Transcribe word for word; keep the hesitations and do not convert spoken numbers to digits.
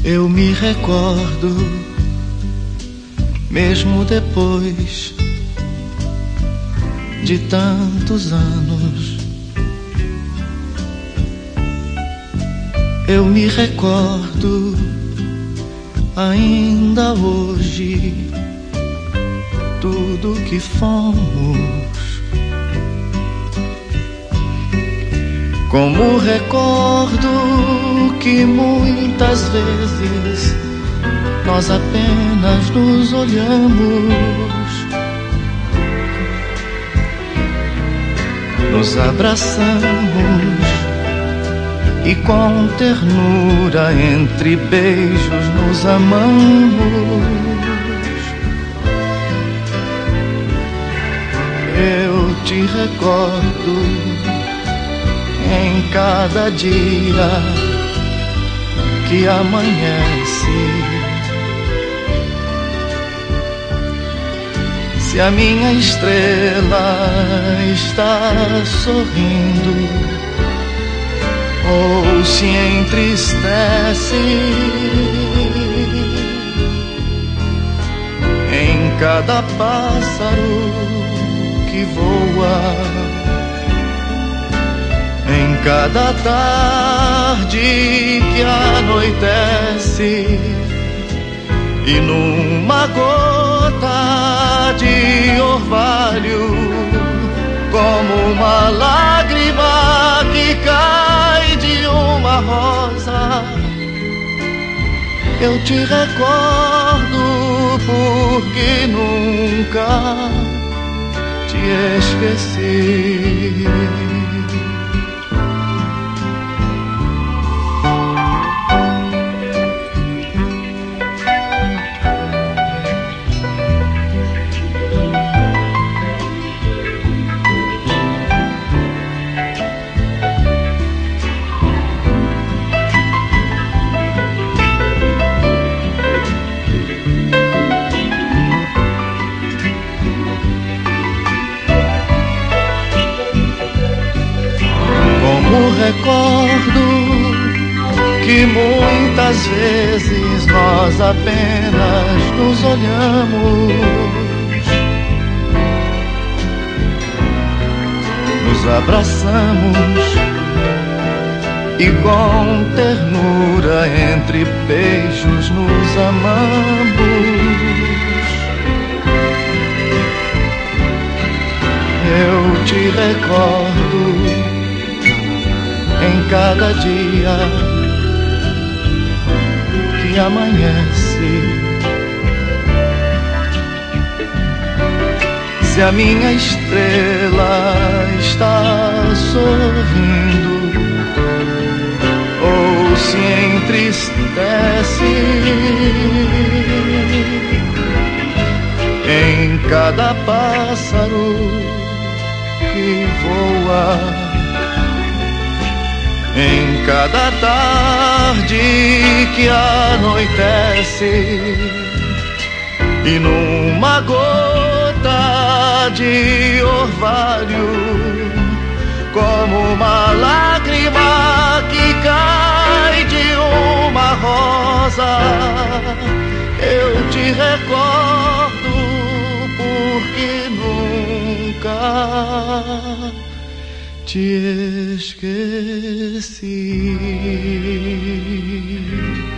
Eu me recordo, mesmo depois de tantos anos, eu me recordo ainda hoje tudo que fomos. Como recordo que muitas vezes nós apenas nos olhamos, nos abraçamos e com ternura entre beijos nos amamos. Eu te recordo em cada dia que amanhece. Se a minha estrela está sorrindo ou se entristece, em cada pássaro que voa, em cada tarde que anoitece, e numa gota de orvalho, como uma lágrima que cai de uma rosa, eu te recordo porque nunca te esqueci. Recordo que muitas vezes nós apenas nos olhamos, nos abraçamos e com ternura entre beijos nos amamos. Eu te recordo em cada dia que amanhece. Se a minha estrela está sorrindo ou se entristece, em cada pássaro que voa, em cada tarde que anoitece, e numa gota de orvalho, como uma lágrima que cai de uma rosa, eu te recordo porque nunca te esqueci.